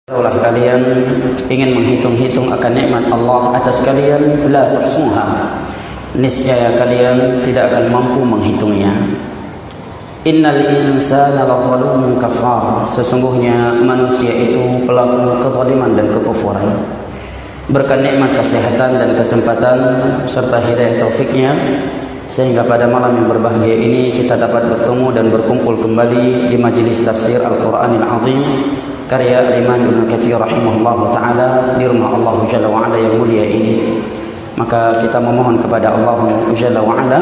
Kalaulah kalian ingin menghitung-hitung akan nikmat Allah atas kalian, la tuhsuha, niscaya kalian tidak akan mampu menghitungnya. Innal insana lazalumun kafar, sesungguhnya manusia itu pelaku kezaliman dan kekufuran. Berkat nikmat kesehatan dan kesempatan serta hidayah taufiknya, sehingga pada malam yang berbahagia ini kita dapat bertemu dan berkumpul kembali di majlis tafsir Al-Quranil Azim karya Al-Imam Ibn Katsir rahimahullah ta'ala di rumah Allah Jalla wa'ala yang mulia ini. Maka kita memohon kepada Allah Jalla wa'ala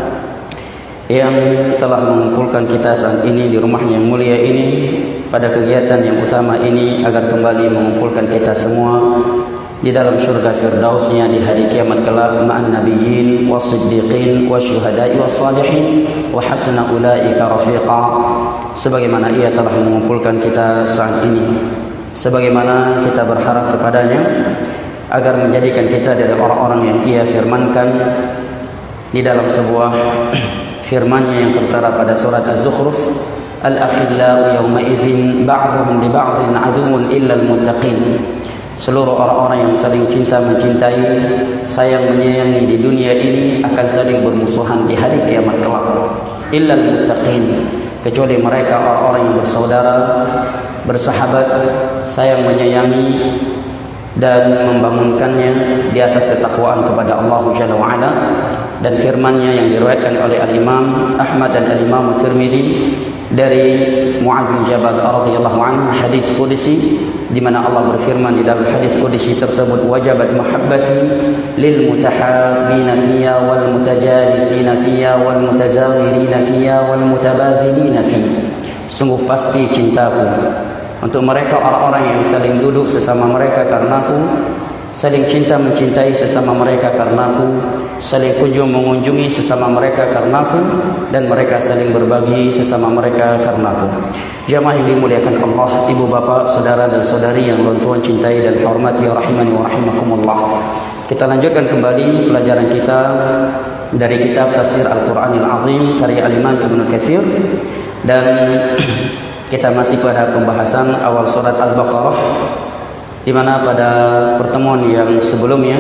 yang telah mengumpulkan kita saat ini di rumahnya yang mulia ini pada kegiatan yang utama ini, agar kembali mengumpulkan kita semua di dalam syurga firdausnya di hari kiamat kelak, ma'an nabiyyin was-siddiqin wasyuhada'i was-salihin wa hasuna ulaika rafiqa, sebagaimana ia telah mengumpulkan kita saat ini. Sebagaimana kita berharap kepadanya agar menjadikan kita dari orang-orang yang ia firmankan di dalam sebuah firman-Nya yang tertera pada surat Az-Zukhruf, al-akhillau yawma idzin ba'dhum li ba'dhin aduwwun illa al-muttaqin. Seluruh orang-orang yang saling cinta mencintai, sayang menyayangi di dunia ini akan saling bermusuhan di hari kiamat kelak. Illal muttaqin, kecuali mereka orang-orang yang bersaudara, bersahabat, sayang menyayangi dan membangunkannya di atas ketakwaan kepada Allah Jalla wa'ala. Dan firman-Nya yang diriwayatkan oleh Al-Imam Ahmad dan Al-Imam Tirmidzi dari Mu'adz bin Jabal radhiyallahu anhu, hadis qudsi, di mana Allah berfirman di dalam hadis qudsi tersebut, wajabat mahabbati lil mutahabbina fiyya wal mutajalisina fiyya wal mutazawirina fiyya wal mutabadhilina fiyya. Sungguh pasti cintaku untuk mereka orang-orang yang saling duduk sesama mereka karenaku, saling cinta mencintai sesama mereka karenaku, saling kunjung mengunjungi sesama mereka karenaku, dan mereka saling berbagi sesama mereka karenaku. Jamaah yang dimuliakan Allah, ibu bapa, saudara dan saudari yang Tuhan cintai dan hormati, rahimani wa rahimakumullah. Kita lanjutkan kembali pelajaran kita dari kitab Tafsir Al-Quranil Azim karya Al-Imam Ibn Katsir, dan kita masih pada pembahasan awal surat Al-Baqarah, di mana pada pertemuan yang sebelumnya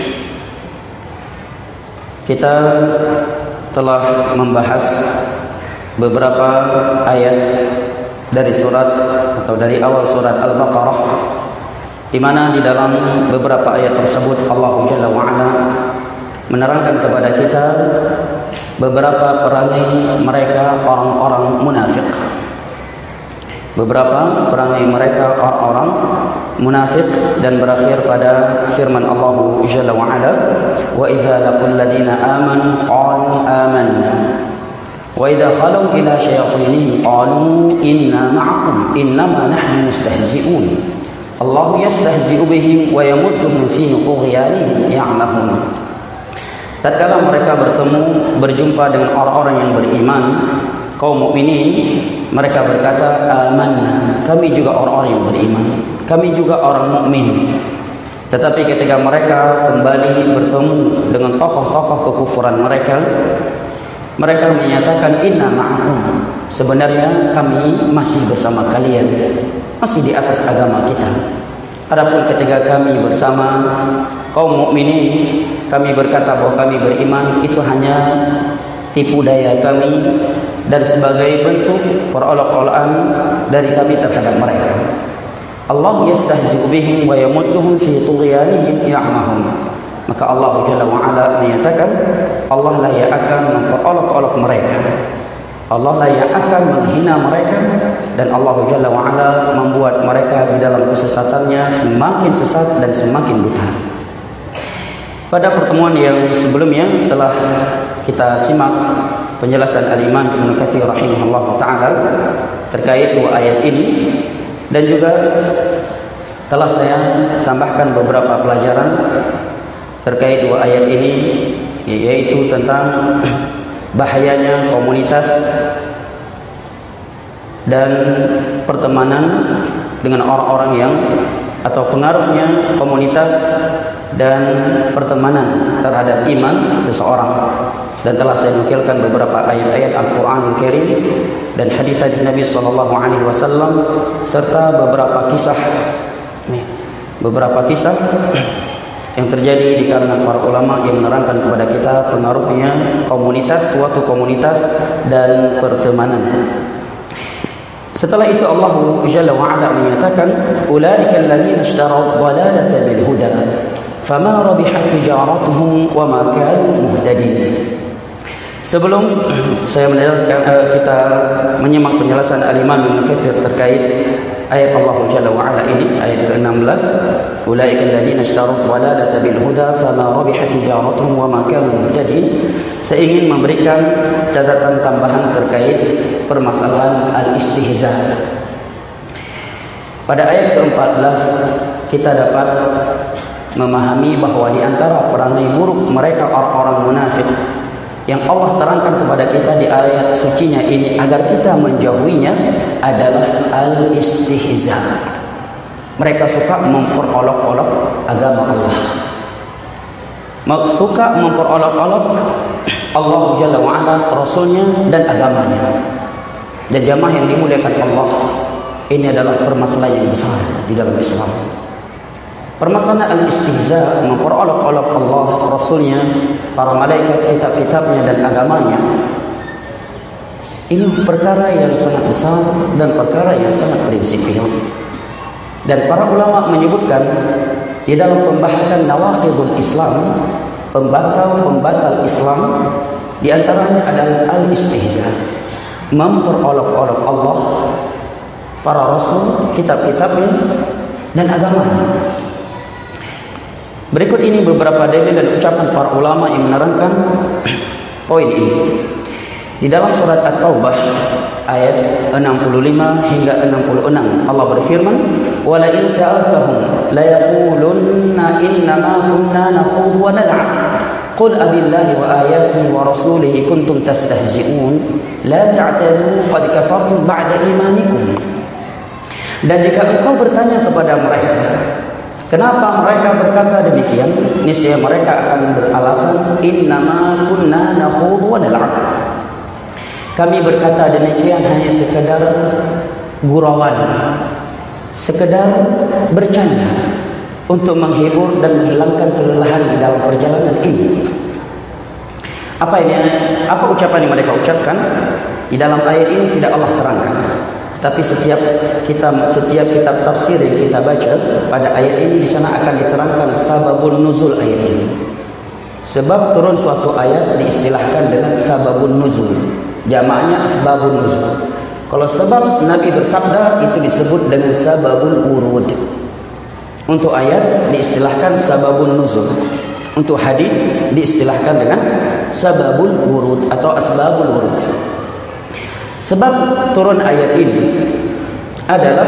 kita telah membahas beberapa ayat dari surat atau dari awal surat Al-Baqarah, di mana di dalam beberapa ayat tersebut Allah Jalla wa'ala menerangkan kepada kita beberapa perangai mereka orang-orang munafik. Beberapa perangai mereka orang-orang munafik, dan berakhir pada firman Allah Jalla wa'ala, wa idza laqul ladina amanu qalu amanna wa idza khalu ila syayatinihim qalu inna ma'akum innama nahnu mustahzi'un Allahu yastahzi'u bihim wa yamudduhum fi tughyanihim ya'mahun. Tatkala mereka berjumpa dengan orang-orang yang beriman, kaum mukminin, mereka berkata, amanna, kami juga orang-orang yang beriman, kami juga orang mukmin. Tetapi ketika mereka kembali bertemu dengan tokoh-tokoh kekufuran mereka, mereka menyatakan inna ma'akum, sebenarnya kami masih bersama kalian, masih di atas agama kita. Adapun ketika kami bersama kaum mukminin, kami berkata bahwa kami beriman, itu hanya tipu daya kami dan sebagai bentuk perolok-olokan dari kami terhadap mereka. Allah yastahzi'u bihim wa yamudduhum fi tughyanihim ya'mahun. Maka Allah Jalla wa'ala menyatakan, Allah lah yang akan memperolok-olok mereka, Allah lah yang akan menghina mereka, dan Allah Jalla wa'ala membuat mereka di dalam kesesatannya semakin sesat dan semakin buta. Pada pertemuan yang sebelumnya telah kita simak penjelasan Al-Imam Ibn Katsir rahimahullah ta'ala terkait dua ayat ini, dan juga telah saya tambahkan beberapa pelajaran terkait dua ayat ini, yaitu tentang bahayanya komunitas dan pertemanan dengan orang-orang yang, atau pengaruhnya komunitas dan pertemanan terhadap iman seseorang. dan telah saya nukilkan beberapa ayat-ayat Al-Quranul Karim dan hadis-hadis Nabi SAW serta beberapa kisah yang terjadi di kalangan para ulama yang menerangkan kepada kita pengaruhnya suatu komunitas dan pertemanan. Setelah itu Allah Jalla wa Ala menyatakan, "Ulaika alladziina ishtaraw ad-dhalalata bil huda, fama rabihat tijaratuhum wa ma kanu muhtadin." Sebelum saya kita menyimak penjelasan Al-Imam Ibnu Katsir terkait ayat Allah Jalla wa Ala ini, ayat ke-16, "Ulaika alladziina ishtaraw ad-dhalalata bil huda, fama rabihat tijaratuhum wa ma kanu muhtadin." Saya ingin memberikan catatan tambahan terkait permasalahan al-istihza. Pada ayat ke-14 kita dapat memahami bahawa di antara perangai buruk mereka orang-orang munafik yang Allah terangkan kepada kita di ayat sucinya ini agar kita menjauhinya adalah al-istihza. Mereka suka memperolok-olok agama Allah, suka memperolok-olok Allah Jalla wa'ala, Rasulnya dan agamanya. Dan jamaah yang dimuliakan Allah, ini adalah permasalahan yang besar di dalam Islam. Permasalahan al-istihza, memperolok-olok Allah, Rasulnya, para malaikat, kitab-kitabnya dan agamanya, ini perkara yang sangat besar dan perkara yang sangat prinsipil. Dan para ulama menyebutkan di dalam pembahasan nawaqidul Islam, pembatal Islam, di antaranya adalah al-istihza, memperolok-olok Allah, para rasul, kitab-kitabnya dan agamanya. Berikut ini beberapa dalil dan ucapan para ulama yang menerangkan poin ini. Di dalam surat At-Taubah ayat 65 hingga 66 Allah berfirman, "Wa la in sa'altahum la yaqulunna innama kunna nakhudhu wa nal'ab. Qul abillahi wa ayatihi wa rasulihi kuntum tastahzi'un. La ta'tadu qad kafartum ba'da imanikum." Dan jika engkau bertanya kepada mereka, kenapa mereka berkata demikian, niscaya mereka akan beralasan, "Innama kunna nakhudhu wa nal'ab." Kami berkata demikian hanya sekedar gurauan, sekedar bercanda untuk menghibur dan menghilangkan kelelahan di dalam perjalanan ini. Apa ucapan yang mereka ucapkan? Di dalam ayat ini tidak Allah terangkan. Tapi setiap kitab tafsir yang kita baca pada ayat ini, di sana akan diterangkan sababun nuzul ayat ini. Sebab turun suatu ayat diistilahkan dengan sababun nuzul. Jamaknya asbabun nuzul. Kalau sebab Nabi bersabda itu disebut dengan sababul wurud. Untuk ayat diistilahkan sababun nuzul. Untuk hadis diistilahkan dengan sababul wurud atau asbabul wurud. Sebab turun ayat ini adalah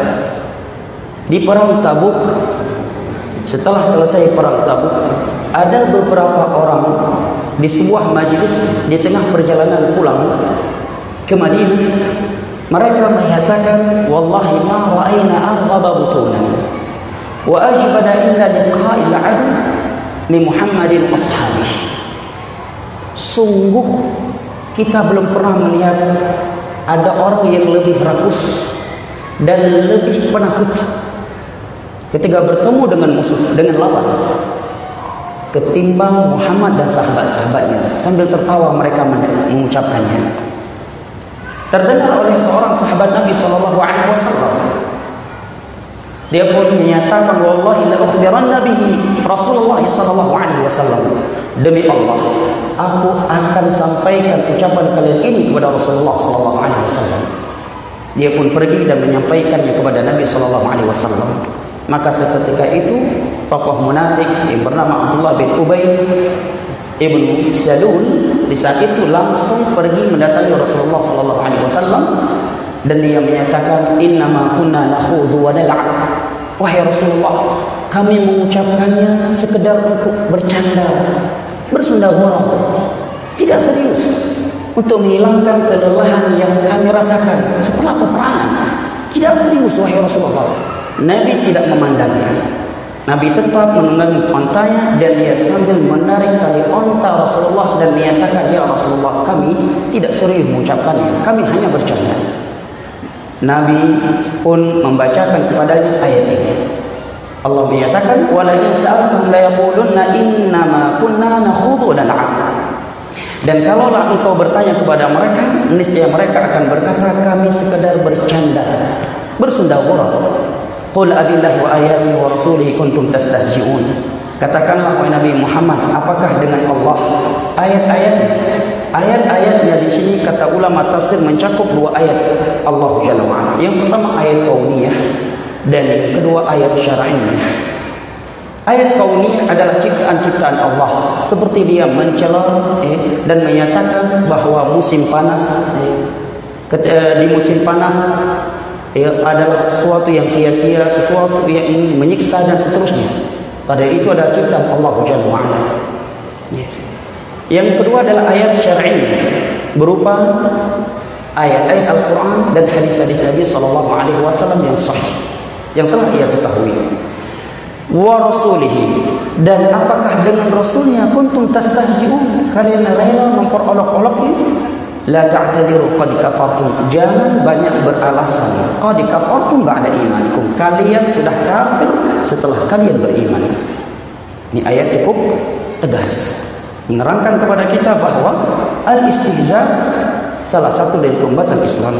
di perang Tabuk. Setelah selesai perang Tabuk, ada beberapa orang di sebuah majlis di tengah perjalanan pulang ke Madinah, mereka menyatakan, "Wallahi ma ra'ayna arghaba butunan wa ajbada illa liqa'il 'adu li Muhammadin ashabihi." Sungguh kita belum pernah melihat ada orang yang lebih rakus dan lebih penakut ketika bertemu dengan musuh, dengan lawan, ketimbang Muhammad dan sahabat-sahabatnya. Sambil tertawa mereka mengucapkannya. Terdengar oleh seorang sahabat Nabi SAW. Dia pun menyatakan, "Wallahi la ukhbiranna bihi Rasulullah SAW." Demi Allah, aku akan sampaikan ucapan kalian ini kepada Rasulullah SAW. Dia pun pergi dan menyampaikannya kepada Nabi SAW. Maka seketika itu tokoh munafik yang bernama Abdullah bin Ubay ibn Salul di saat itu langsung pergi mendatangi Rasulullah SAW dan dia menyatakan, "Innama kunna nakhudhu wa nal'ab." Wahai Rasulullah, kami mengucapkannya sekedar untuk bercanda, bersunda gurau, tidak serius, untuk menghilangkan kelelahan yang kami rasakan setelah peperangan. Tidak serius wahai Rasulullah. Nabi tidak memandangnya. Nabi tetap menunggangi ontanya dan dia sambil menarik tali onta Rasulullah dan menyatakan, ya Rasulullah, kami tidak serius mengucapkannya, kami hanya bercanda. Nabi pun membacakan kepadanya ayat ini. Allah menyatakan, wala in sa'altum la yaqulunna innama kunna nakhudhu wa nal'ab. Dan kalaulah engkau bertanya kepada mereka, niscaya mereka akan berkata, kami sekadar bercanda, bersenda gurau. Qul abillahi wa ayatihi wa rasulihi kuntum tastahzi'un. Katakanlah wahai Nabi Muhammad, apakah dengan Allah, ayat-ayatnya di sini kata ulama tafsir mencakup dua ayat Allah Jalla wa Ala. Yang pertama ayat kauniyah dan yang kedua ayat syar'iyyah. Ayat kauniyah adalah ciptaan-ciptaan Allah, seperti dia mencela dan menyatakan bahawa musim panas di musim panas adalah sesuatu yang sia-sia, sesuatu yang menyiksa dan seterusnya. Padahal itu adalah ciptaan Allah Jalla wa Ala. Yang kedua adalah ayat syar'iyyah, berupa ayat-ayat Al-Quran dan hadis-hadis Nabi SAW yang sahih, yang telah ia ketahui. Wa rasulihi, dan apakah dengan Rasulnya kuntum tastahzi'un, kalian rela memperolok-oloknya? La ta'tadiru qad kafartum, jangan banyak beralasan. Qad kafartum ba'da imanikum, kalian sudah kafir setelah kalian beriman. Ini ayat cukup tegas menerangkan kepada kita bahawa al-istihza salah satu dari pembatal Islam.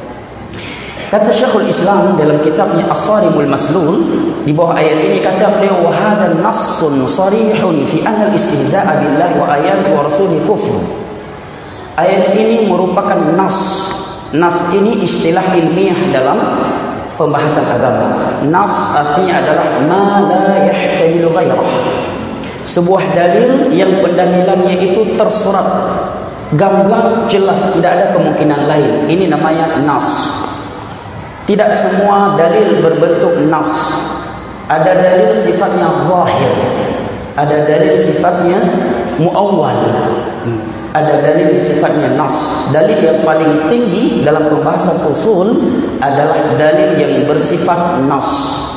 Kata Syekhul Islam dalam kitabnya As-Sarimul Maslul, di bawah ayat ini kata beliau, wa hadha nassun sarihun fi anna al-istihza'a billahi wa ayatihi wa rasulihi kufr. Ayat ini merupakan nas. Nas ini istilah ilmiah dalam pembahasan agama. Nas artinya adalah ma la yahtamilu ghairah. Sebuah dalil yang pendalilannya itu tersurat, gamblang, jelas, tidak ada kemungkinan lain. Ini namanya nas. Tidak semua dalil berbentuk nas. Ada dalil sifatnya zahir, ada dalil sifatnya muawwal, ada dalil sifatnya nas. Dalil yang paling tinggi dalam pembahasan usul adalah dalil yang bersifat nas.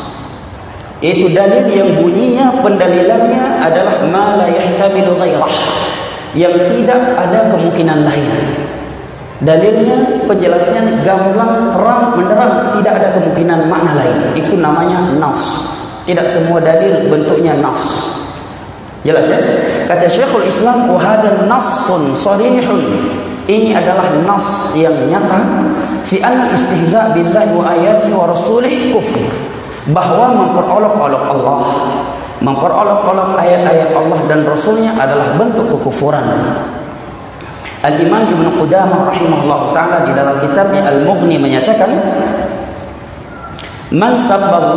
Itu dalil yang bunyinya, pendalilannya adalah ma la yahtamilu ghairah, yang tidak ada kemungkinan lain. Dalilnya, penjelasannya gamblang, terang, menderang, tidak ada kemungkinan makna lain. Itu namanya nas. Tidak semua dalil bentuknya nas. Jelas ya? Kata Syekhul Islam, wa hadha nassun sarihun, ini adalah nas yang nyata fi anna istihza' billahi wa ayatihi wa rasulih kufur, bahwa memperolok-olok Allah, memperolok-olok ayat-ayat Allah dan Rasulnya adalah bentuk kekufuran. Al-Imam Ibn Qudamah rahimahullah ta'ala di dalam kitabnya Al-Mughni menyatakan, man sabba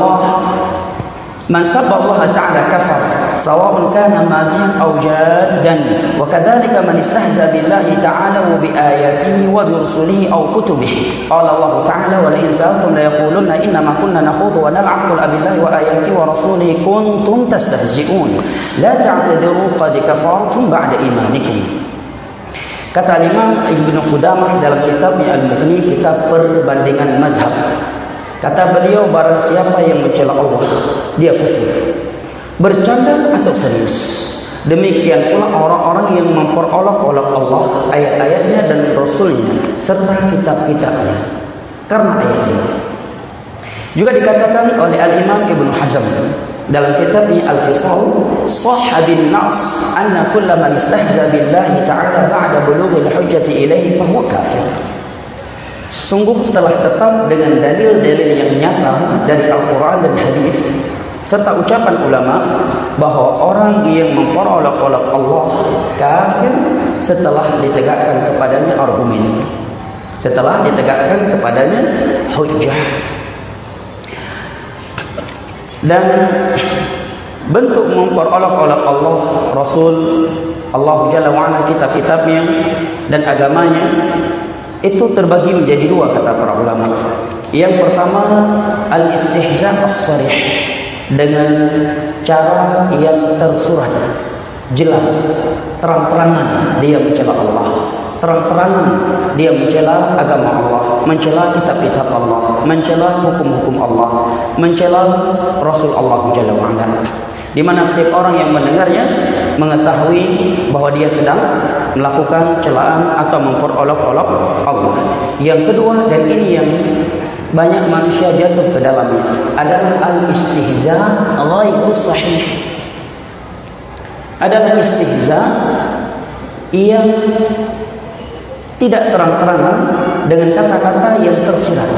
Allah ta'ala kafar sawa'un kana mazihan aw jaddan, wa kadzalika man istahza billahi ta'ala wa bi ayatihi wa bi rusulihi aw kutubihi. Qala Allah ta'ala, wa la in sa'altum la yaqulunna inna ma kunna nakhudhu wa nal'ab, qul abillahi wa ayatihi wa rasulihi kuntum tastahzi'un la ta'tadiru qad kafartum ba'da imanikum. Kata Imam Ibn Qudamah dalam kitabnya Al-Mughni, kitab perbandingan mazhab, kata beliau, barang siapa yang mencela Allah, dia kufur, bercanda atau serius. Demikian pula orang-orang yang memperolok-olok Allah, ayat-ayatnya dan Rasulnya serta kitab-kitabnya karena ayat ini. Juga dikatakan oleh Al-Imam Ibn Hazm dalam kitabnya Al-Fisal, sahha bin nas anna kulla man istahza billahi ta'ala ba'da bulughil hujjati ilaihi fa huwa kafir. Sungguh telah tetap dengan dalil-dalil yang nyata dari Al-Quran dan hadis serta ucapan ulama bahwa orang yang memperolok-olok Allah kafir setelah ditegakkan kepadanya argumen, setelah ditegakkan kepadanya hujjah. Dan bentuk memperolok-olok Allah, Rasul, Allah Jalla wa'ala, kitab-kitabnya dan agamanya itu terbagi menjadi dua kata para ulama. Yang pertama, al-istihza' as-sarih, dengan cara yang tersurat, jelas, terang-terangan dia mencela Allah, terang-terangan dia mencela agama Allah. mencela kitab-kitab Allah, mencela hukum-hukum Allah, mencela Rasul Allah Jalla wa'ala. Di mana setiap orang yang mendengarnya mengetahui bahwa dia sedang melakukan celaan atau memperolok-olok Allah. Yang kedua, dan ini yang banyak manusia jatuh ke dalamnya, adalah al-istihza ghairu sahih. Adalah istihza yang tidak terang-terangan dengan kata-kata yang tersirat,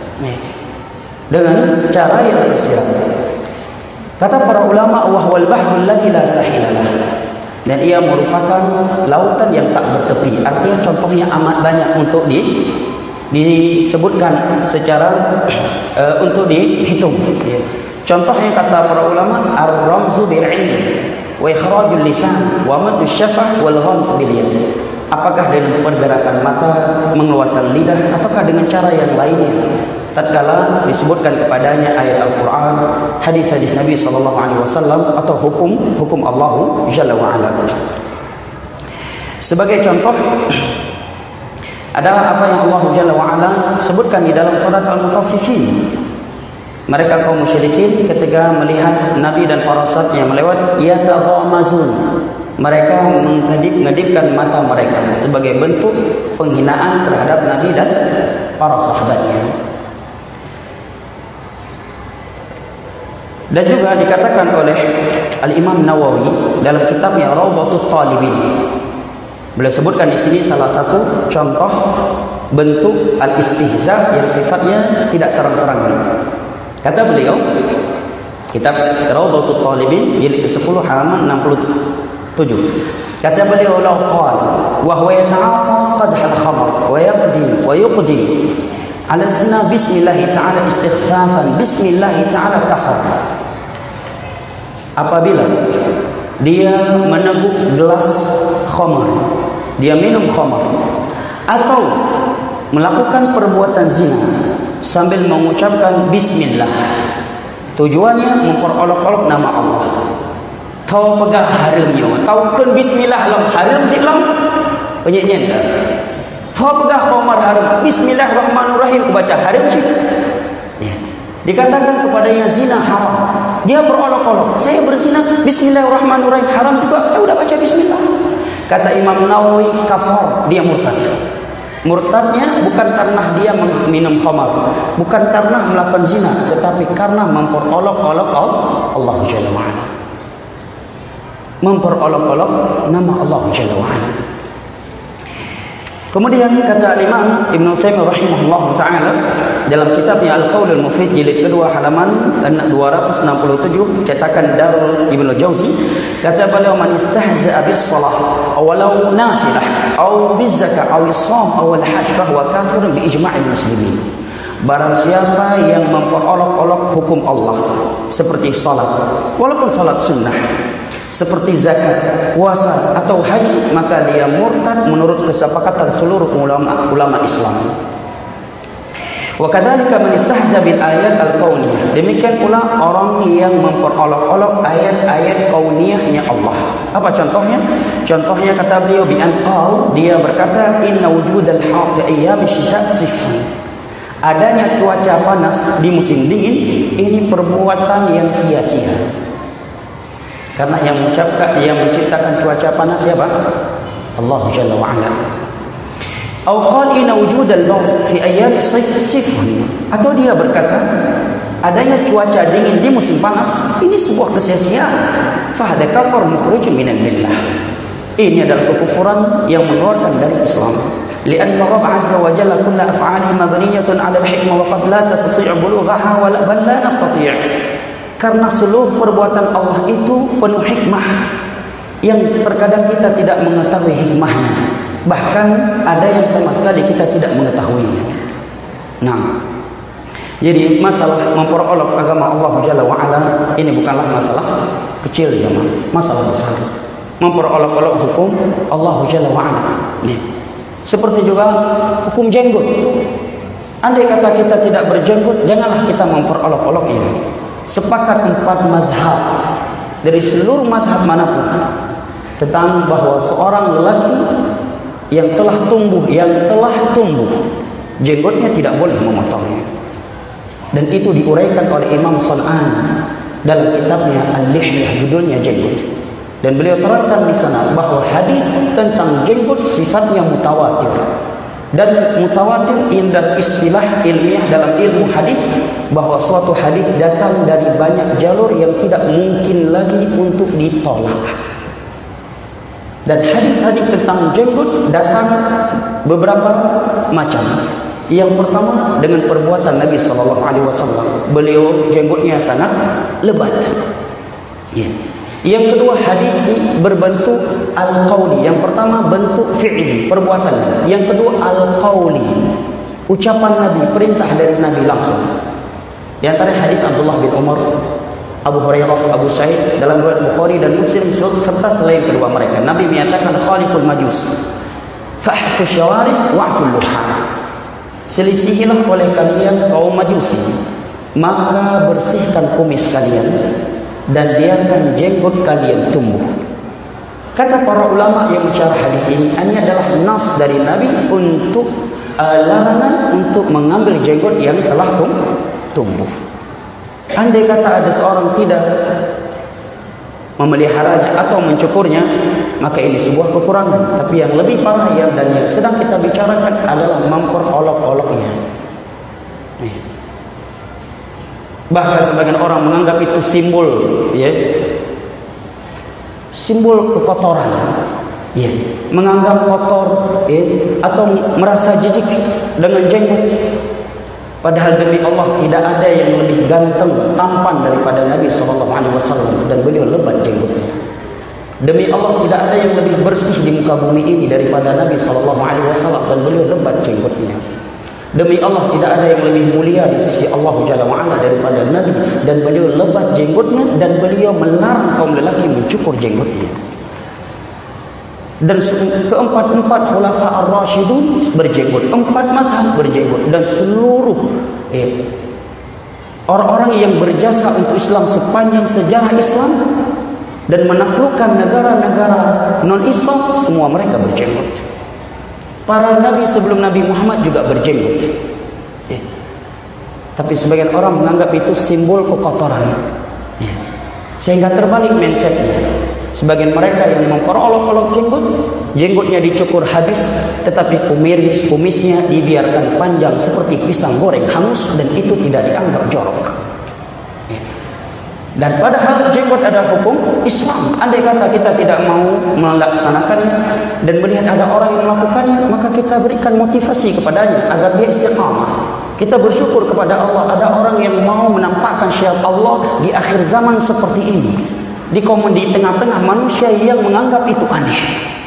dengan cara yang tersirat. Kata para ulama, wahwal bahrul ladzi la sahilalah, dan ia merupakan lautan yang tak bertepi. Artinya contohnya amat banyak untuk disebutkan secara untuk dihitung. Contohnya kata para ulama, ar-ramzu bil ilm wa ikhrajul lisan wa mad syafah wal ghams bil yad. Apakah dengan pergerakan mata, mengeluarkan lidah, ataukah dengan cara yang lainnya? Tatkala disebutkan kepadanya ayat Al-Quran, hadis-hadis Nabi SAW, atau hukum Allah Jalla wa'ala. Sebagai contoh adalah apa yang Allah Jalla wa'ala sebutkan di dalam surat Al-Mutaffifin. Mereka kaum musyrikin ketika melihat Nabi dan para sahabatnya melewat, yataghamazun, mereka mengedip-ngedipkan mata mereka sebagai bentuk penghinaan terhadap Nabi dan para sahabatnya. Dan juga dikatakan oleh Al-Imam Nawawi dalam kitabnya Rawdatut Talibin. Beliau sebutkan di sini salah satu contoh bentuk al-istihza yang sifatnya tidak terang-terangan. Kata beliau, kitab Rawdatut Talibin jilid ke-10 halaman 67. Kata beliau, law qala wa huwa yata'afa qadh al-khamr wa yaqdim wa yuqdim ala zina bismillah ta'ala istighfafan bismillah ta'ala kafar. Apabila dia meneguk gelas khamar, dia minum khamar, atau melakukan perbuatan zina sambil mengucapkan bismillah, tujuannya memperolok-olok nama Allah, tahu pegah haramnya, tahu kan bismillah lam haram dilam penyanyian dah. Tahu pegah khamar haram, bismillahirrahmanirrahim baca haram sih. Ya. Dikatakan kepadanya zina haram, dia berolok-olok, saya berzina, bismillahirrahmanirrahim haram juga, saya sudah baca bismillah. Kata Imam Nawawi, kafar, dia murtad. Murtadnya bukan karena dia minum khamar, bukan karena melakukan zina, tetapi karena memperolok-olok Allah Jalla wa'ala, memperolok-olok nama Allah Jalla wa'ala. Kemudian kata Imam Ibn Utsaimin rahimahullah ta'ala dalam kitabnya Al-Qaul Al-Mufid jilid kedua halaman 267, cetakan Darul Ibnu Jauzi, kata beliau, man istahza'a bis salah awalau nafilah aw biz zakah aw as-sham aw al-hajj fa huwa kafir bi ijma'il muslimin. Barang siapa yang memperolok-olok hukum Allah seperti salat, walaupun salat sunnah, seperti zakat, puasa atau haji, maka dia murtad menurut kesepakatan seluruh ulama Islam. Wa kadzalika man istahza bil ayat al-kauniyah. Demikian pula orang yang memperolok-olok ayat-ayat kauniyahnya Allah. Apa contohnya? Contohnya kata beliau, bi anqal, dia berkata, inna wujudal hafi ayyam syita sifun. Adanya cuaca panas di musim dingin ini perbuatan yang sia-sia. Karena yang menciptakan cuaca panas siapa? Allah Jalla wa'ala. Atau qala inna wujudal bawl fi ayyam sifun, atau dia berkata adanya cuaca dingin di musim panas ini sebuah kesia-siaan. Fa hadza kafar mukhrijun minal millah. Ini adalah kekufuran yang mengeluarkan dari Islam. Lianna Rabb azza wa jalla kullu af'alihi mabniyatun 'ala al-hikmah wa qad la tastati'u bulughaha wa bal la nastati'. Karena seluruh perbuatan Allah itu penuh hikmah yang terkadang kita tidak mengetahui hikmahnya. Bahkan ada yang sama sekali kita tidak mengetahuinya. Nah, jadi masalah memperolok agama Allah Jalla wa'ala ini bukanlah masalah kecil ya, masalah besar. Memperolok-olok hukum Allah Jalla wa'ala. Seperti juga hukum jenggot. Andai kata kita tidak berjenggot, janganlah kita memperolok-oloknya. Sepakat 4 mazhab dari seluruh mazhab manapun tentang bahwa seorang lelaki yang telah tumbuh jenggotnya tidak boleh memotongnya. Dan itu diuraikan oleh Imam San'ani dalam kitabnya Al-Lihyah, judulnya jenggot. Dan beliau terangkan di sana bahawa hadis tentang jenggot sifatnya mutawatir. Dan mutawatir dalam istilah ilmiah dalam ilmu hadis, bahawa suatu hadis datang dari banyak jalur yang tidak mungkin lagi untuk ditolak. Dan hadis-hadis tentang jenggot datang beberapa macam. Yang pertama dengan perbuatan Nabi SAW. Beliau jenggotnya sangat lebat. Ya. Yang kedua, hadis ini berbentuk al-qawli. Yang pertama bentuk fi'li, perbuatan. Yang kedua al-qawli, ucapan Nabi, perintah dari Nabi langsung. Di antara hadis Abdullah bin Umar, Abu Hurairah, Abu Sa'id dalam riwayat Bukhari dan Muslim serta selain kedua mereka, Nabi menyatakan khaliful majus fa'fu syawari wa'fu luha. Selisihilah oleh kalian kaum majusi, maka bersihkan kumis kalian dan biarkan jenggot kalian tumbuh. Kata para ulama yang mensyarah hadis ini adalah nas dari Nabi untuk larangan untuk mengambil jenggot yang telah tumbuh. Andai kata ada seorang tidak memeliharanya atau mencukurnya, maka ini sebuah kekurangan. Tapi yang lebih parah dan yang sedang kita bicarakan adalah memperolok-oloknya. Bahkan sebagian orang menganggap itu simbol, ya, simbol kekotoran, ya, menganggap kotor, ya, atau merasa jijik dengan jenggot. Padahal demi Allah tidak ada yang lebih ganteng, tampan daripada Nabi SAW, dan beliau lebat jenggotnya. Demi Allah tidak ada yang lebih bersih di muka bumi ini daripada Nabi SAW, dan beliau lebat jenggotnya. Demi Allah tidak ada yang lebih mulia di sisi Allah Jalla wa'ala daripada Nabi, dan beliau lebat jenggotnya, dan beliau melarang kaum lelaki mencukur jenggotnya. Dan keempat-empat khulafa ar-rasyidun berjenggot, 4 mazhab berjenggot, dan seluruh orang-orang yang berjasa untuk Islam sepanjang sejarah Islam dan menaklukkan negara-negara non-Islam, semua mereka berjenggot. Para nabi sebelum Nabi Muhammad juga berjenggot. Tapi sebagian orang menganggap itu simbol kekotoran, sehingga terbalik mindsetnya. Sebagian mereka yang memperolok-olok jenggotnya dicukur habis, tetapi kumisnya dibiarkan panjang seperti pisang goreng hangus, dan itu tidak dianggap jorok. Dan padahal jenggot adalah hukum Islam. Andai kata kita tidak mau melaksanakannya dan melihat ada orang yang melakukannya, maka kita berikan motivasi kepadanya agar dia istiqamah. Kita bersyukur kepada Allah ada orang yang mau menampakkan syiar Allah di akhir zaman seperti ini, di tengah-tengah manusia yang menganggap itu aneh.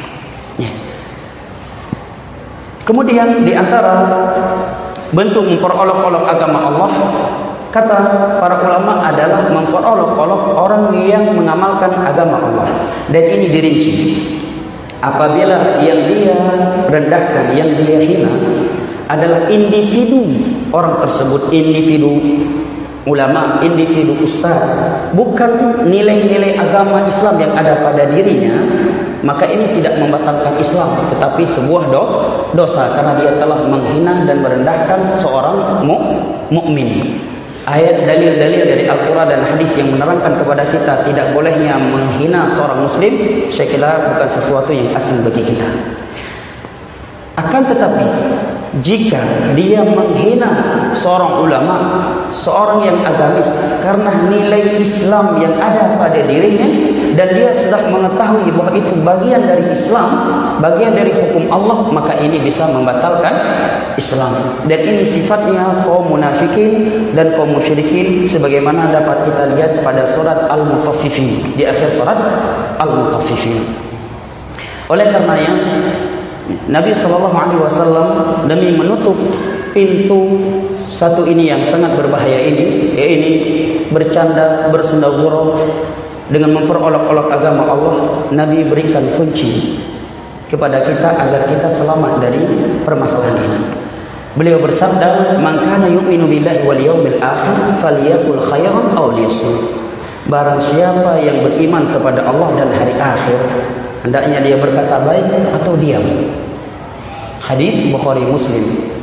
Kemudian di antara bentuk memperolok-olok agama Allah, kata para ulama, adalah memperolok-olok orang yang mengamalkan agama Allah. Dan ini dirinci. Apabila yang dia rendahkan, yang dia hina adalah individu orang tersebut, individu ulama, individu ustaz, bukan nilai-nilai agama Islam yang ada pada dirinya, maka ini tidak membatalkan Islam, tetapi sebuah dosa karena dia telah menghina dan merendahkan seorang mukmin. Ayat dalil-dalil dari Al-Quran dan hadis yang menerangkan kepada kita tidak bolehnya menghina seorang muslim, saya kira bukan sesuatu yang asing bagi kita. Akan tetapi jika dia menghina seorang ulama, seorang yang agamis, karena nilai Islam yang ada pada dirinya, dan dia sudah mengetahui bahwa itu bagian dari Islam, bagian dari hukum Allah, maka ini bisa membatalkan Islam. Dan ini sifatnya kaum munafikin dan kaum musyrikin, sebagaimana dapat kita lihat pada surat Al-Mutaffifin, di akhir surat Al-Mutaffifin. Oleh karenanya Nabi SAW demi menutup pintu satu ini yang sangat berbahaya ini, yaitu bercanda, bersunda gurau dengan memperolok-olok agama Allah, Nabi berikan kunci kepada kita agar kita selamat dari permasalahan ini. Beliau bersabda, "Man kana yu'minu billahi wal yawmil akhir falyaqul khairan aw liyasmut." Barang siapa yang beriman kepada Allah dan hari akhir, hendaknya dia berkata baik atau diam. Hadis Bukhari Muslim.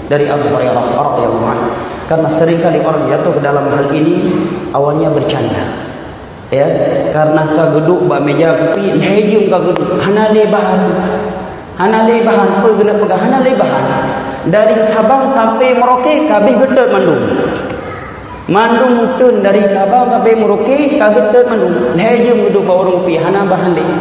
dari Abu Hurairah radhiyallahu anhu. Karena seringkali orang jatuh ke dalam hal ini awalnya bercanda. Ya, karena kageduk ba meja kopi hejum kageduk hana lebahan pergena pegang hana lebahan dari Sabang sampai Merauke kabeh gedut mandung mutun dari Sabang sampai Merauke kabeh gedut mandung hejum geduk ba orang kopi hana bahan le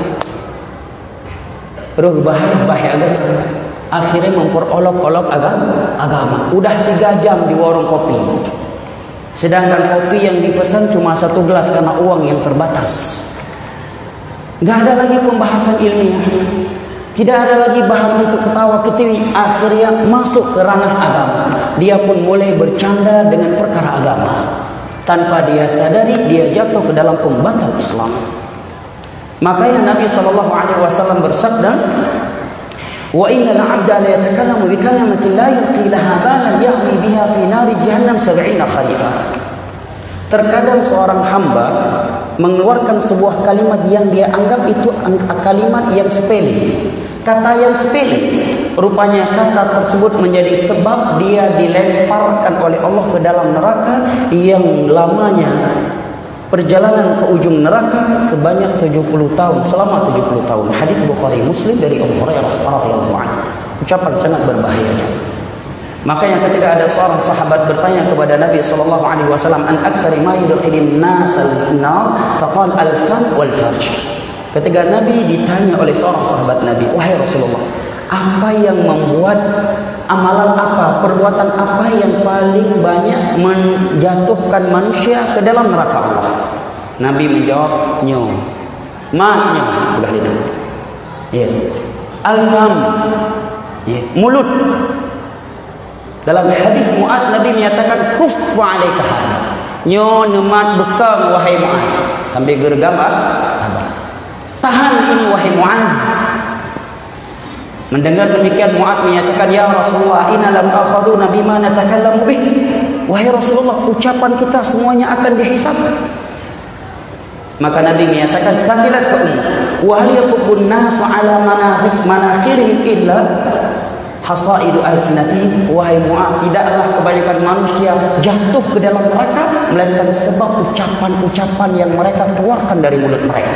roh bahaya agama. Akhirnya memperolok-olok agama. Udah 3 jam di warung kopi. Sedangkan kopi yang dipesan cuma 1 gelas karena uang yang terbatas. Gak ada lagi pembahasan ilmiah. Tidak ada lagi bahan untuk ketawa ketiwi. Akhirnya masuk ke ranah agama. Dia pun mulai bercanda dengan perkara agama. Tanpa dia sadari, dia jatuh ke dalam pembatal Islam. Makanya Nabi SAW bersabda, wa innal 'abda la yatakallamu bi kalimatin la yulqi laha balan yahmi biha fi nari jahannam 70 kharifah. Terkadang seorang hamba mengeluarkan sebuah kalimat yang dia anggap itu kalimat yang sepele. Kata yang sepele, rupanya kata tersebut menjadi sebab dia dilemparkan oleh Allah ke dalam neraka yang lamanya perjalanan ke ujung neraka sebanyak 70 tahun, selama 70 tahun. Hadis Bukhari Muslim dari Abu Hurairah radhiyallahu anhu. Ucapan sangat berbahaya. Makanya ketika ada seorang sahabat bertanya kepada Nabi sallallahu alaihi wasallam, an aktsari ma yudkhilun nas al-nar, faqala al-fam wal farj. Ketika Nabi ditanya oleh seorang sahabat Nabi, wahai Rasulullah, apa yang membuat amalan apa, perbuatan apa yang paling banyak menjatuhkan manusia ke dalam neraka Allah? Nabi menjawab, matnya, udah lidah. Ya. Al-fam, ya, mulut. Dalam hadis Mu'adz Nabi menyatakan kuffa 'alaika hadha. Nemat bekam wahai Mu'adz. Sambil gergam abah. Tahan ini wahai Mu'adz. Mendengar demikian Mu'adz menyatakan, ya Rasulullah, inna lam akhaduna bima natakallamu bih. Wahai Rasulullah, ucapan kita semuanya akan dihisab. Maka Nabi menyatakan, sakilat ka ummu wa hal yaqubun nasu ala manakhirihim illa hasaidu alsinatihim. Wahai Mu'adz, tidaklah kebanyakan manusia jatuh ke dalam neraka melainkan sebab ucapan-ucapan yang mereka keluarkan dari mulut mereka.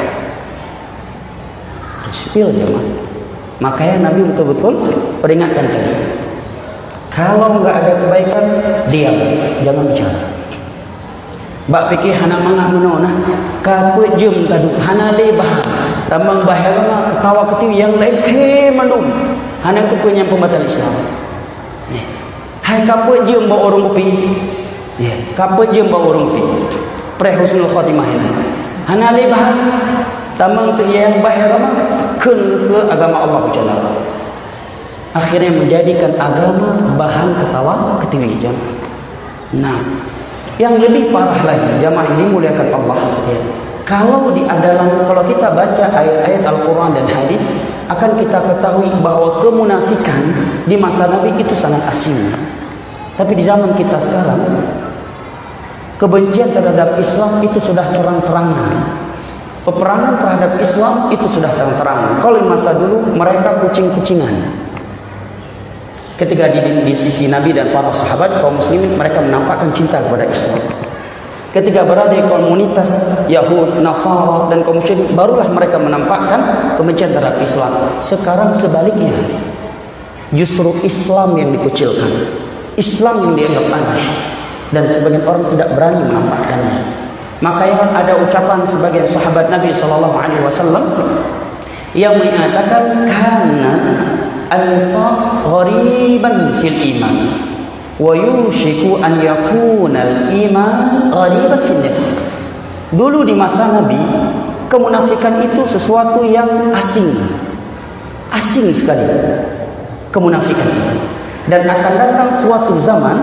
Spill jemaah. Makanya Nabi betul-betul peringatkan tadi. Kalau enggak ada kebaikan, diam, jangan bicara. Bak fikir hana mangah menona, kape jem kadu hana lebah, tambang bahaya ketawa ketiwi yang lain ke mandum. Hana itu punya pembatal Islam. Hai kape jem bawa orang kopi. Ya, kape jem bawa orang kopi. Prehusnul khatimah ini. Hana lebah, tambang tu yang bahaya ke agama Allah Jalla. Akhirnya menjadikan agama bahan ketawa ketiwi jemaah. Nah, yang lebih parah lagi jemaah ini muliakan Allah. Ya. Kalau kita baca ayat-ayat Al-Quran dan hadis, akan kita ketahui bahwa kemunafikan di masa Nabi itu sangat asing. Tapi di zaman kita sekarang, kebencian terhadap Islam itu sudah terang-terangan. Peperangan terhadap Islam itu sudah terang-terangan. Kalau di masa dulu mereka kucing-kucingan. Ketika di sisi Nabi dan para sahabat kaum muslimin, mereka menampakkan cinta kepada Islam. Ketika berada di komunitas Yahud, Nasara dan kaum musyrikin, barulah mereka menampakkan kebencian terhadap Islam. Sekarang sebaliknya, justru Islam yang dikucilkan, Islam yang dianggap aneh, dan sebagian orang tidak berani menampakkannya. Makanya ada ucapan sebagian sahabat Nabi SAW yang menyatakan, karena al-nifaq ghariban fil iman wa yushiku an yakuna al-iman ghariban fil nifaq. Dulu di masa Nabi, kemunafikan itu sesuatu yang asing sekali, kemunafikan itu. Dan akan datang suatu zaman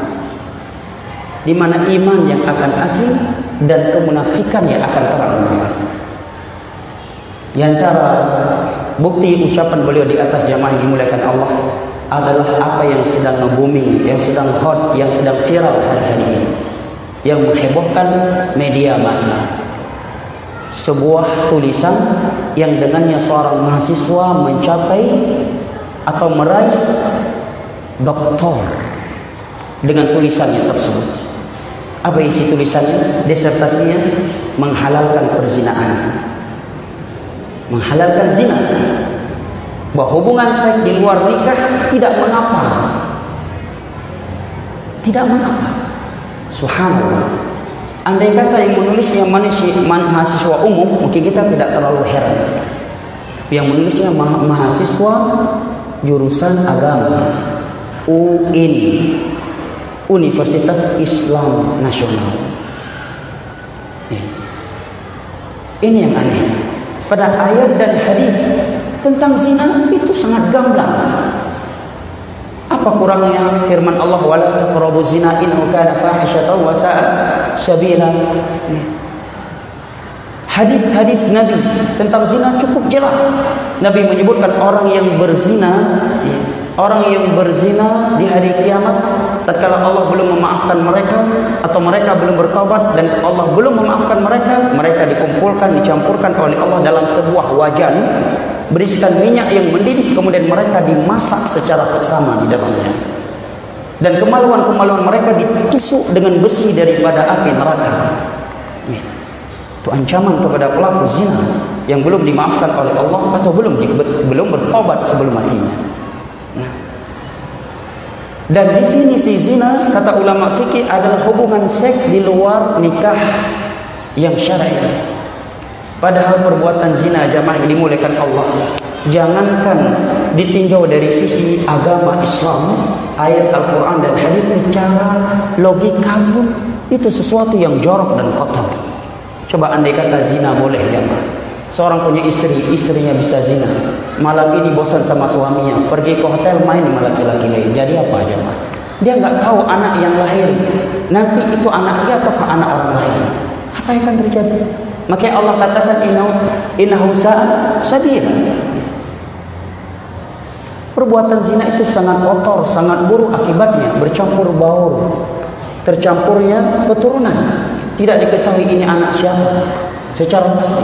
di mana iman yang akan asing dan kemunafikan yang akan terang-terangan. Di antara bukti ucapan beliau di atas jamaah yang dimuliakan Allah adalah apa yang sedang nge-booming, yang sedang hot, yang sedang viral hari-hari ini, yang menghebohkan media massa. Sebuah tulisan yang dengannya seorang mahasiswa mencapai atau meraih doktor dengan tulisannya tersebut. Apa isi tulisannya? Disertasinya menghalalkan perzinahan, menghalalkan zina, bahwa hubungan seks di luar nikah tidak mengapa, tidak mengapa. Subhanallah. Andai kata yang menulisnya mahasiswa umum, mungkin kita tidak terlalu heran. Yang menulisnya mahasiswa jurusan agama, UIN, Universitas Islam Nasional. Ini yang aneh. Pada ayat dan hadis tentang zina itu sangat gamblang. Apa kurangnya firman Allah, wala taqrabu zina innahu kana fahishatan wa sa'a sabila. Hadis-hadis Nabi tentang zina cukup jelas. Nabi menyebutkan orang yang berzina, di hari kiamat, tatkala Allah belum memaafkan mereka atau mereka belum bertobat dan Allah belum memaafkan mereka dikumpulkan, dicampurkan oleh Allah dalam sebuah wajan berisikan minyak yang mendidih, kemudian mereka dimasak secara seksama di dalamnya. Dan kemaluan-kemaluan mereka ditusuk dengan besi daripada api neraka. Itu ancaman kepada pelaku zina yang belum dimaafkan oleh Allah atau belum bertobat sebelum matinya. Dan definisi zina kata ulama fikih adalah hubungan seks di luar nikah yang syar'i. Padahal perbuatan zina jamaah yang dimuliakan Allah, jangankan ditinjau dari sisi agama Islam, ayat Al-Quran dan hadis, secara logika pun itu sesuatu yang jorok dan kotor. Coba andai kata zina boleh jamaah, seorang punya istri, istrinya bisa zina, malam ini bosan sama suaminya, pergi ke hotel main sama laki-laki lain, jadi apa jamaah? Dia nggak tahu anak yang lahir nanti itu anak dia atau anak orang lain. Apa yang akan terjadi? Makanya Allah katakan innahu sa'a sabila. Perbuatan zina itu sangat kotor, sangat buruk akibatnya, bercampur baur, tercampurnya keturunan. Tidak diketahui ini anak siapa secara pasti.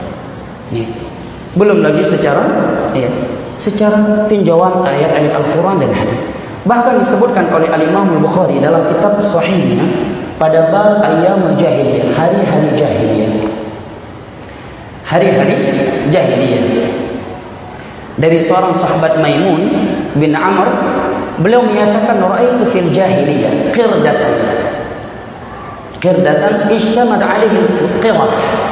Belum lagi secara tinjauan ayat-ayat Al-Quran dan hadis. Bahkan disebutkan oleh Al-Imam Al-Bukhari dalam kitab sahihnya pada bab ayyamul jahiliyah, hari-hari jahiliyah. Hari-hari jahiliyah. Dari seorang sahabat Maimun bin Amr, beliau menyatakan ra'aitu fil jahiliyah qirdatan ishtamad 'alaihi al-qirat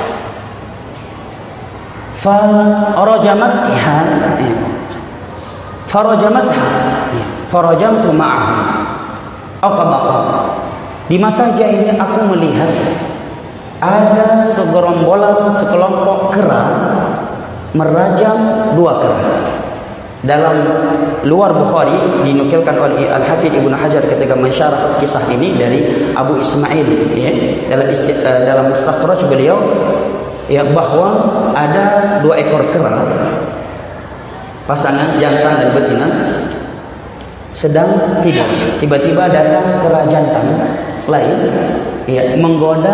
farajamtu ma'ahu aqabaqa. Di masa jahiliyah aku melihat ada sekelompok kera merajam dua kera. Dalam luar Bukhari dinukilkan oleh Al-Hafidz Ibnu Hajar ketika mensyarah kisah ini dari Abu Ismail, dalam mustakhraj beliau, bahwa ada dua ekor kera, pasangan jantan dan betina, sedang tidur. Tiba-tiba datang kera jantan lain, menggoda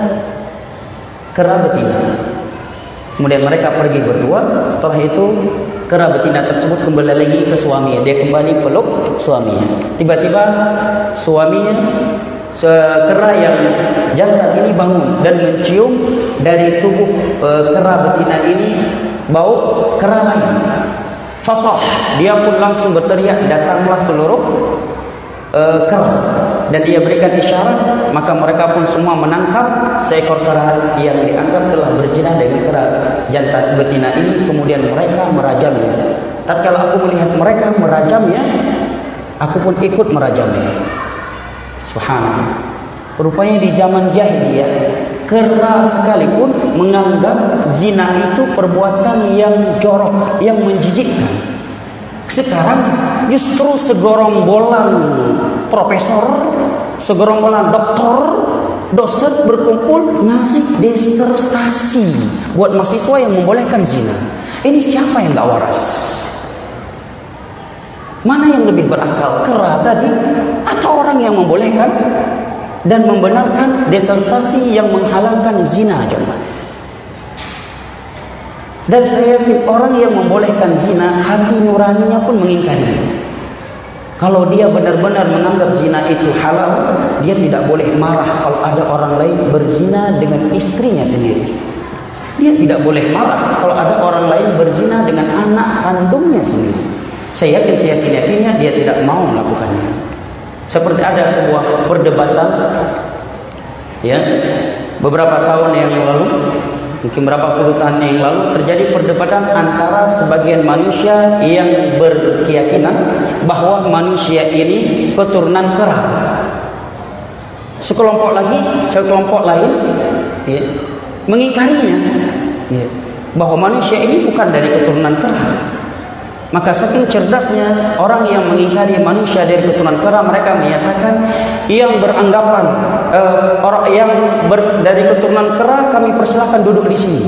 kera betina. Kemudian mereka pergi berdua. Setelah itu kera betina tersebut kembali lagi ke suaminya. Dia kembali peluk suaminya. Tiba-tiba suaminya, kera yang jantan ini bangun dan mencium dari tubuh kera betina ini bau kera lain. Fasah, dia pun langsung berteriak, datanglah seluruh kera, dan dia berikan isyarat, maka mereka pun semua menangkap seekor kera yang dianggap telah berzina dengan kera jantan betina ini. Kemudian mereka merajamnya. Tatkala aku melihat mereka merajamnya, aku pun ikut merajamnya. Subhanallah. Rupanya di zaman jahiliyah, kera sekalipun menganggap zina itu perbuatan yang jorok, yang menjijikkan. Sekarang justru segerombolan profesor, segerombolan doktor, dosen berkumpul ngasih disertasi buat mahasiswa yang membolehkan zina. Ini siapa yang gak waras? Mana yang lebih berakal? Kera tadi atau orang yang membolehkan dan membenarkan disertasi yang menghalalkan zina? Dan saya yakin orang yang membolehkan zina, hati nuraninya pun mengingkari. Kalau dia benar-benar menganggap zina itu halal, dia tidak boleh marah kalau ada orang lain berzina dengan istrinya sendiri. Dia tidak boleh marah kalau ada orang lain berzina dengan anak kandungnya sendiri. Saya yakin dia tidak mau melakukannya. Seperti ada sebuah perdebatan, ya, beberapa tahun yang lalu, mungkin berapa puluh tahun yang lalu, terjadi perdebatan antara sebagian manusia yang berkeyakinan bahwa manusia ini keturunan kera. Sekelompok lain, ya, mengingkarinya, ya, bahwa manusia ini bukan dari keturunan kera. Maka saking cerdasnya orang yang mengingkari manusia dari keturunan kera, mereka menyatakan yang beranggapan orang yang dari keturunan kera kami persilakan duduk di sini.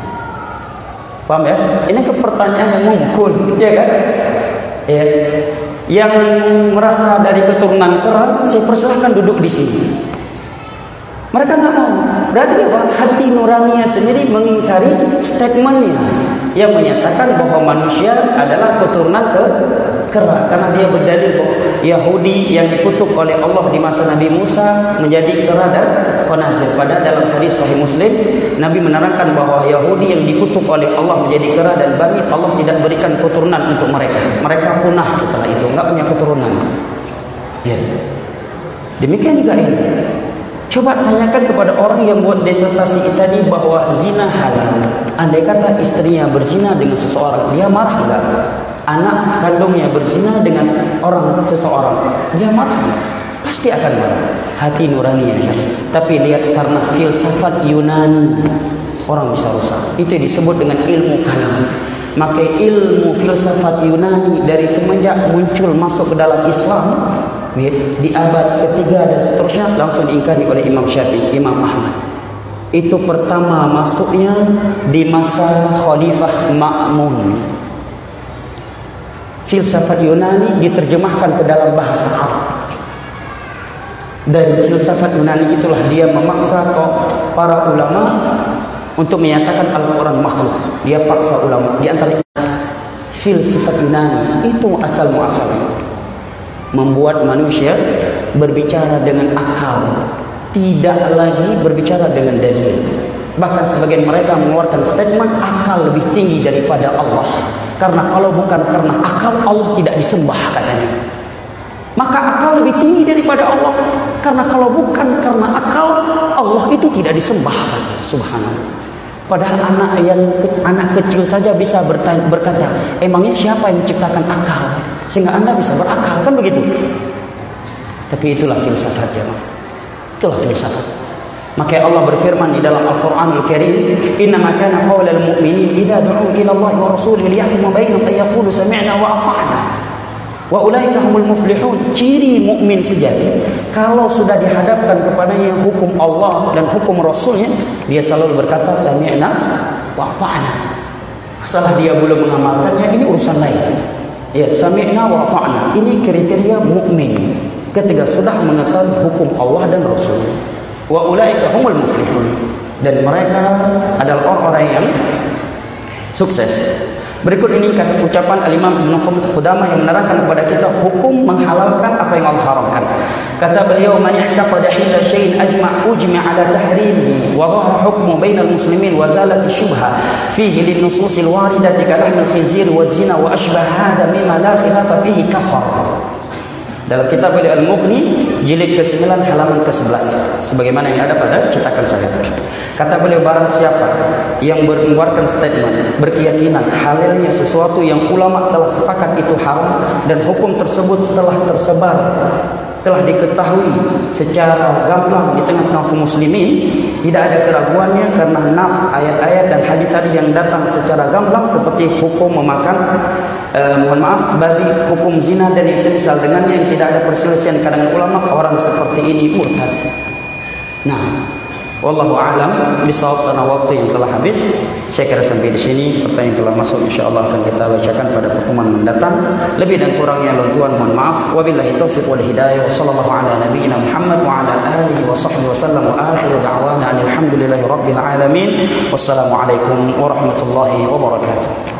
Paham ya? Ini pertanyaan yang mengukul, ya kan? Ya. Yang merasa dari keturunan kera, saya persilakan duduk di sini. Mereka tak mau. Berarti apa? Hati nuraninya sendiri mengingkari statementnya yang menyatakan bahwa manusia adalah keturunan kera, karena dia berdalil bahwa Yahudi yang dikutuk oleh Allah di masa Nabi Musa menjadi kera dan khanazir. Padahal dalam hadis Sahih Muslim, Nabi menerangkan bahwa Yahudi yang dikutuk oleh Allah menjadi kera dan babi, Allah tidak berikan keturunan untuk mereka. Mereka punah setelah itu, enggak punya keturunan. Ya. Demikian juga ini. Coba tanyakan kepada orang yang buat disertasi tadi bahwa zina halal. Andai kata istrinya berzina dengan seseorang, dia marah enggak? Anak kandungnya berzina dengan seseorang, dia marah enggak? Pasti akan marah. Hati nuraninya. Tapi lihat, karena filsafat Yunani, orang bisa rusak. Itu disebut dengan ilmu kalam. Maka ilmu filsafat Yunani dari semenjak muncul masuk ke dalam Islam, di abad ketiga dan seterusnya, langsung diingkari oleh Imam Syafi'i, Imam Ahmad. Itu pertama masuknya di masa Khalifah Ma'mun. Filsafat Yunani diterjemahkan ke dalam bahasa Arab. Dari filsafat Yunani itulah dia memaksa para ulama untuk menyatakan Al-Quran makhluk. Dia paksa ulama. Di antara filsafat Yunani itu asal muasalnya membuat manusia berbicara dengan akal, tidak lagi berbicara dengan dalil. Bahkan sebagian mereka mengeluarkan statement akal lebih tinggi daripada Allah, karena kalau bukan karena akal, Allah tidak disembah katanya. Maka akal lebih tinggi daripada Allah, karena kalau bukan karena akal, Allah itu tidak disembah katanya. Subhanallah. Padahal anak kecil saja bisa berkata, emangnya siapa yang menciptakan akal sehingga anda bisa berakal, kan begitu? Tapi itulah filsafat, jemaah. Itulah filsafat. Maka Allah berfirman di dalam Al-Qur'anul Karim, "Innama kana qaulal mu'minin idza du'u ila Allah wa rasulihi liyahkuma bainahum ay yaqulu sami'na wa ata'na wa ulaika humul muflihun." Ciri mukmin sejati, kalau sudah dihadapkan kepadanya hukum Allah dan hukum Rasulnya, dia selalu berkata sami'na wa ata'na. Masalah dia belum mengamalkannya, ini urusan lain. Ya, sami'na wa ata'na. Ini kriteria mukmin ketika sudah mengetahui hukum Allah dan Rasul. Wa ulaika humul muflihun. Dan mereka adalah orang-orang yang sukses. Berikut ini ucapan Al-Imam Ibn Qudamah yang menerangkan kepada kita hukum menghalalkan apa yang Allah haramkan. Kata beliau, "Man i'taqada hilla syai'in ujma' ala tahrimihi wa dhahara hukmu bainal muslimin wa zalat asyubha fihi lin nususil waridati ka lahmil khinzir wa zina wa ashbah hadha mimma la khilafa fihi kafar." Dalam kitab beliau Al-Mughni jilid ke-9 halaman ke-11, sebagaimana yang ada pada cetakan saya. Kata beliau, barang siapa yang mengeluarkan statement berkeyakinan halalnya sesuatu yang ulama telah sepakat itu haram dan hukum tersebut telah tersebar, telah diketahui secara gamblang di tengah-tengah kaum muslimin, tidak ada keraguannya karena nas ayat-ayat dan hadis-hadis yang datang secara gamblang seperti hukum memakan babi, hukum zina dan yang semisal dengannya yang tidak ada perselisihan kalangan ulama, orang seperti ini murtad. Nah, wallahu a'lam bishawab, karena waktu yang telah habis. Saya kira sampai di sini. Pertanyaan telah masuk, insyaallah akan kita bacakan pada pertemuan mendatang. Lebih dan kurangnya Tuhan mohon maaf. Wabillahi taufiq wal hidayah. Wassallallahu ala nabiyyina Muhammad wa ala alihi wa sahbihi wasallam. Wa akhiru da'wana alhamdulillahi rabbil alamin. Wassalamualaikum warahmatullahi wabarakatuh.